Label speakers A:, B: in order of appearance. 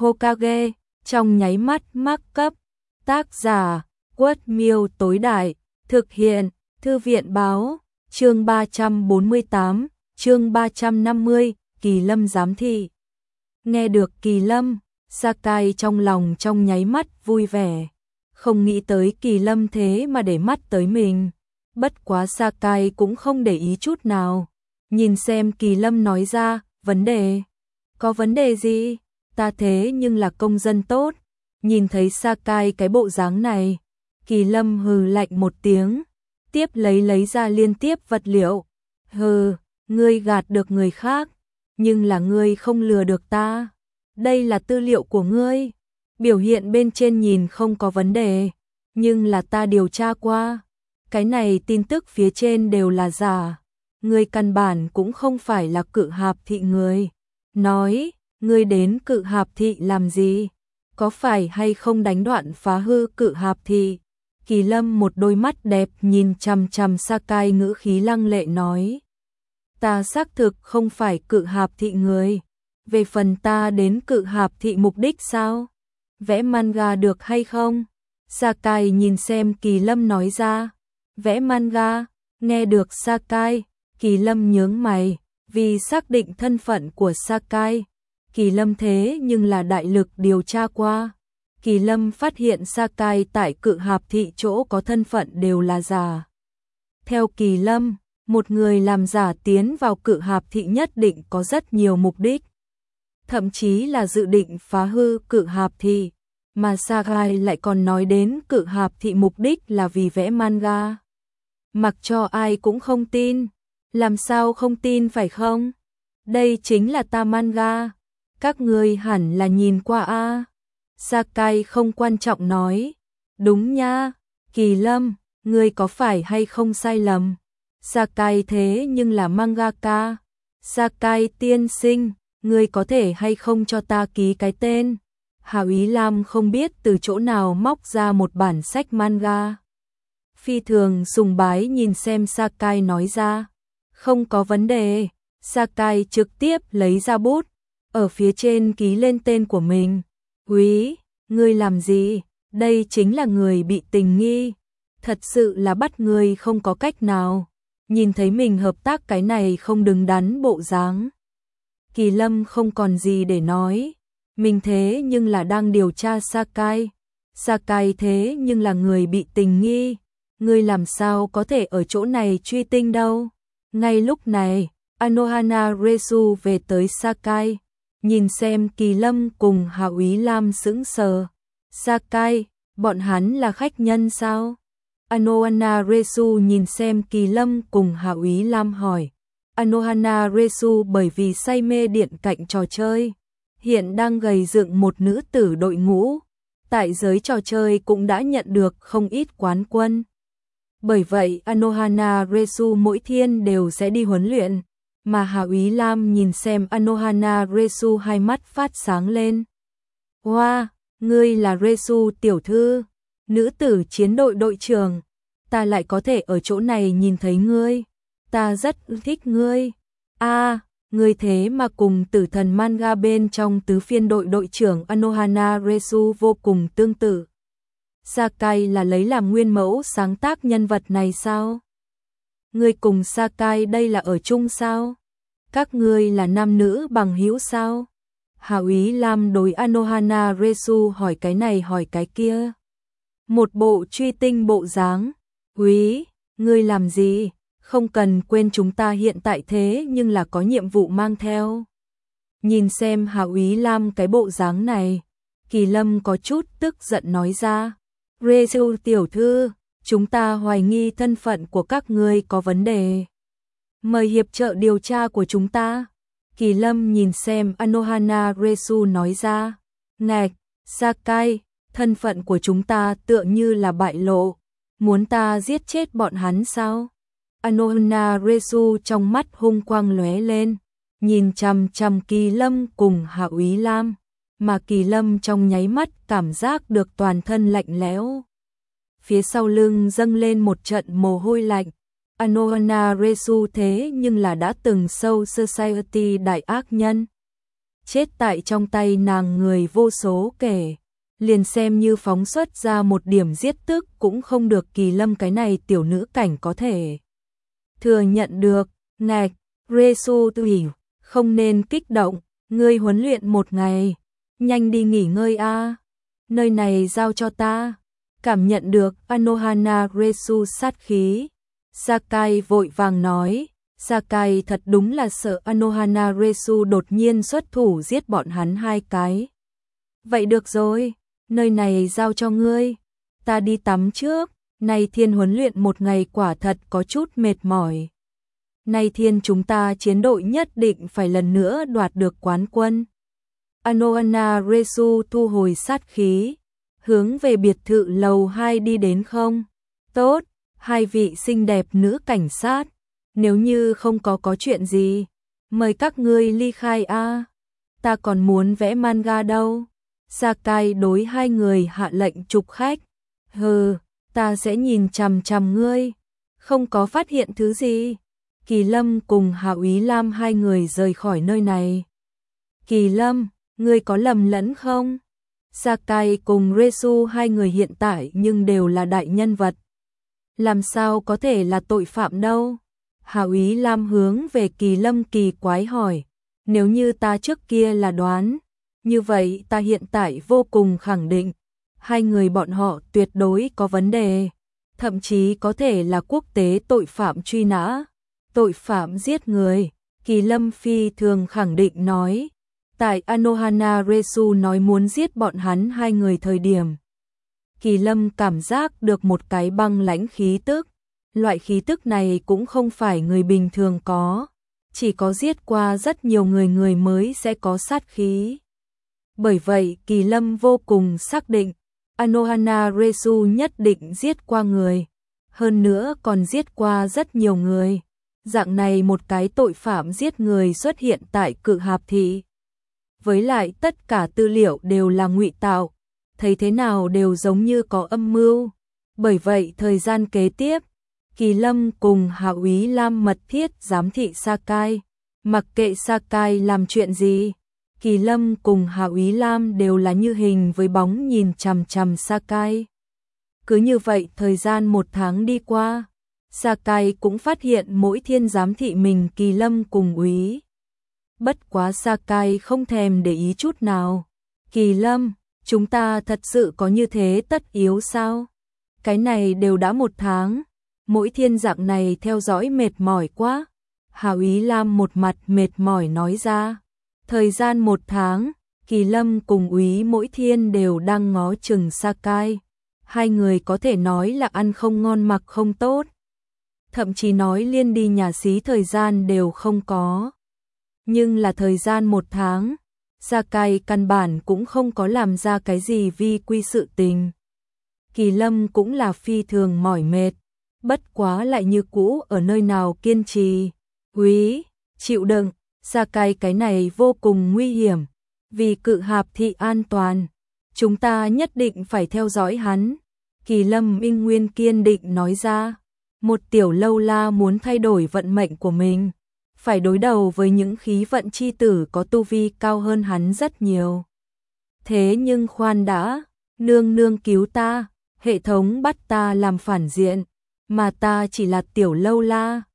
A: Hokage, trong nháy mắt mắc cấp. Tác giả, Quất Miêu tối đại, thực hiện, Thư viện báo, chương 348, chương 350, Kỳ Lâm giám thị. Nghe được Kỳ Lâm, Sakai trong lòng trong nháy mắt vui vẻ. Không nghĩ tới Kỳ Lâm thế mà để mắt tới mình. Bất quá Sakai cũng không để ý chút nào. Nhìn xem Kỳ Lâm nói ra, vấn đề. Có vấn đề gì? Ta thế nhưng là công dân tốt. Nhìn thấy Sakai cái bộ dáng này, Kỳ Lâm hừ lạnh một tiếng, tiếp lấy ra liên tiếp vật liệu. Hừ, ngươi gạt được người khác, nhưng là ngươi không lừa được ta. Đây là tư liệu của ngươi. Biểu hiện bên trên nhìn không có vấn đề, nhưng là ta điều tra qua. Cái này tin tức phía trên đều là giả. Ngươi căn bản cũng không phải là Cự Hạp thị người. Nói, ngươi đến Cự Hạp thị làm gì? Có phải hay không đánh đoạn phá hư Cự Hạp thị? Kỳ Lâm một đôi mắt đẹp nhìn chằm chằm Sakai, ngữ khí lăng lệ nói. Ta xác thực không phải Cự Hạp thị người. Về phần ta đến Cự Hạp thị mục đích sao? Vẽ manga được hay không? Sakai nhìn xem Kỳ Lâm nói ra. Vẽ manga, nghe được Sakai, Kỳ Lâm nhướng mày, vì xác định thân phận của Sakai. Kỳ Lâm thế nhưng là đại lực điều tra qua. Kỳ Lâm phát hiện Sakai tại Cự Hạp thị chỗ có thân phận đều là giả. Theo Kỳ Lâm, một người làm giả tiến vào Cự Hạp thị nhất định có rất nhiều mục đích. Thậm chí là dự định phá hư Cự Hạp thị. Mà Sakai lại còn nói đến Cự Hạp thị mục đích là vì vẽ manga. Mặc cho ai cũng không tin. Làm sao không tin phải không? Đây chính là ta manga. Các ngươi hẳn là nhìn qua a. Sakai không quan trọng nói. Đúng nha, Kỳ Lâm, ngươi có phải hay không sai lầm? Sakai thế nhưng là mangaka. Sakai tiên sinh, ngươi có thể hay không cho ta ký cái tên? Hạo Ý Lam không biết từ chỗ nào móc ra một bản sách manga. Phi thường sùng bái nhìn xem Sakai nói ra. Không có vấn đề. Sakai trực tiếp lấy ra bút, ở phía trên ký lên tên của mình. Úy, ngươi làm gì? Đây chính là người bị tình nghi. Thật sự là bắt ngươi không có cách nào. Nhìn thấy mình hợp tác cái này không đứng đắn bộ dáng. Kỳ Lâm không còn gì để nói. Mình thế nhưng là đang điều tra Sakai. Sakai thế nhưng là người bị tình nghi. Ngươi làm sao có thể ở chỗ này truy tinh đâu? Ngay lúc này, Anohana Resu về tới Sakai. Nhìn xem Kỳ Lâm cùng Hạo Ý Lam sững sờ. Sakai, bọn hắn là khách nhân sao? Anohana Resu nhìn xem Kỳ Lâm cùng Hạo Ý Lam hỏi. Anohana Resu bởi vì say mê điện cạnh trò chơi, hiện đang gầy dựng một nữ tử đội ngũ. Tại giới trò chơi cũng đã nhận được không ít quán quân. Bởi vậy Anohana Resu mỗi thiên đều sẽ đi huấn luyện. Mà Hạo Ý Lam nhìn xem Anohana Resu hai mắt phát sáng lên. Wow, ngươi là Resu tiểu thư, nữ tử chiến đội đội trưởng. Ta lại có thể ở chỗ này nhìn thấy ngươi. Ta rất thích ngươi. Ngươi thế mà cùng Tử Thần manga bên trong tứ phiên đội đội trưởng Anohana Resu vô cùng tương tự. Sakai là lấy làm nguyên mẫu sáng tác nhân vật này sao? Ngươi cùng Sakai đây là ở chung sao? Các ngươi là nam nữ bằng hữu sao? Hạo Ý Lam đối Anohana Resu hỏi cái này hỏi cái kia. Một bộ truy tinh bộ dáng. Úy, ngươi làm gì? Không cần quên chúng ta hiện tại thế nhưng là có nhiệm vụ mang theo. Nhìn xem Hạo Ý Lam cái bộ dáng này, Kỳ Lâm có chút tức giận nói ra. Resu tiểu thư, chúng ta hoài nghi thân phận của các ngươi có vấn đề. Mời hiệp trợ điều tra của chúng ta. Kỳ Lâm nhìn xem Anohana Resu nói ra. Ngạch, Sakai, thân phận của chúng ta tựa như là bại lộ. Muốn ta giết chết bọn hắn sao? Anohana Resu trong mắt hung quang lóe lên. Nhìn chằm chằm Kỳ Lâm cùng Hạo Ý Lam. Mà Kỳ Lâm trong nháy mắt cảm giác được toàn thân lạnh lẽo. Phía sau lưng dâng lên một trận mồ hôi lạnh. Anohana Resu thế nhưng là đã từng sâu society đại ác nhân. chết tại trong tay nàng người vô số kể. Liền xem như phóng xuất ra một điểm giết tức cũng không được, Kỳ Lâm cái này tiểu nữ cảnh có thể thừa nhận được. Ngạch, Resu Tùy, không nên kích động, ngươi huấn luyện một ngày, nhanh đi nghỉ ngơi a. Nơi này giao cho ta. Cảm nhận được Anohana Resu sát khí, Sakai vội vàng nói. Sakai thật đúng là sợ Anohana Resu đột nhiên xuất thủ giết bọn hắn hai cái. Vậy được rồi, nơi này giao cho ngươi, ta đi tắm trước, nay thiên huấn luyện một ngày quả thật có chút mệt mỏi. Nay thiên chúng ta chiến đội nhất định phải lần nữa đoạt được quán quân. Anohana Resu thu hồi sát khí, hướng về biệt thự lầu 2 đi đến. Không, tốt, hai vị xinh đẹp nữ cảnh sát, nếu như không có chuyện gì, mời các ngươi ly khai a. Ta còn muốn vẽ manga đâu. Sakai đối hai người hạ lệnh trục khách. Hừ, ta sẽ nhìn chằm chằm ngươi. Không có phát hiện thứ gì. Kỳ Lâm cùng Hạ Úy Lam hai người rời khỏi nơi này. Kỳ Lâm, ngươi có lầm lẫn không? Sakai cùng Resu hai người hiện tại nhưng đều là đại nhân vật. Làm sao có thể là tội phạm đâu? Hạ Úy Lam hướng về Kỳ Lâm kỳ quái hỏi. Nếu như ta trước kia là đoán, như vậy ta hiện tại vô cùng khẳng định, hai người bọn họ tuyệt đối có vấn đề, thậm chí có thể là quốc tế tội phạm truy nã, tội phạm giết người. Kỳ Lâm phi thường khẳng định nói. Tại Anohana Resu nói muốn giết bọn hắn hai người thời điểm, Kỳ Lâm cảm giác được một cái băng lãnh khí tức. Loại khí tức này cũng không phải người bình thường có, chỉ có giết qua rất nhiều người mới sẽ có sát khí. Bởi vậy Kỳ Lâm vô cùng xác định, Anohana Resu nhất định giết qua người, hơn nữa còn giết qua rất nhiều người. Dạng này một cái tội phạm giết người xuất hiện tại Cự Hạp thị. Với lại tất cả tư liệu đều là ngụy tạo, thấy thế nào đều giống như có âm mưu. Bởi vậy thời gian kế tiếp, Kỳ Lâm cùng Hạ Úy Lam mật thiết giám thị Sakai. Mặc kệ Sakai làm chuyện gì, Kỳ Lâm cùng Hạ Úy Lam đều là như hình với bóng nhìn chằm chằm Sakai. Cứ như vậy thời gian một tháng đi qua, Sakai cũng phát hiện mỗi thiên giám thị mình Kỳ Lâm cùng Úy. Bất quá Sakai không thèm để ý chút nào. Kỳ Lâm, chúng ta thật sự có như thế tất yếu sao? Cái này đều đã một tháng, mỗi thiên dạng này theo dõi mệt mỏi quá. Hạ Úy Lam một mặt mệt mỏi nói ra. Thời gian một tháng, Kỳ Lâm cùng Úy mỗi thiên đều đang ngó chừng Sakai. Hai người có thể nói là ăn không ngon mặc không tốt. Thậm chí nói liên đi nhà xí thời gian đều không có. Nhưng là thời gian một tháng, Sakai căn bản cũng không có làm ra cái gì vi quy sự tình. Kỳ Lâm cũng là phi thường mỏi mệt, bất quá lại như cũ ở nơi nào kiên trì. Úy, chịu đựng, Sakai cái này vô cùng nguy hiểm, vì Cự Hạp thị an toàn, chúng ta nhất định phải theo dõi hắn. Kỳ Lâm minh nguyên kiên định nói ra, một tiểu lâu la muốn thay đổi vận mệnh của mình, phải đối đầu với những khí vận chi tử có tu vi cao hơn hắn rất nhiều. Thế nhưng khoan đã, nương nương cứu ta, hệ thống bắt ta làm phản diện, mà ta chỉ là tiểu lâu la,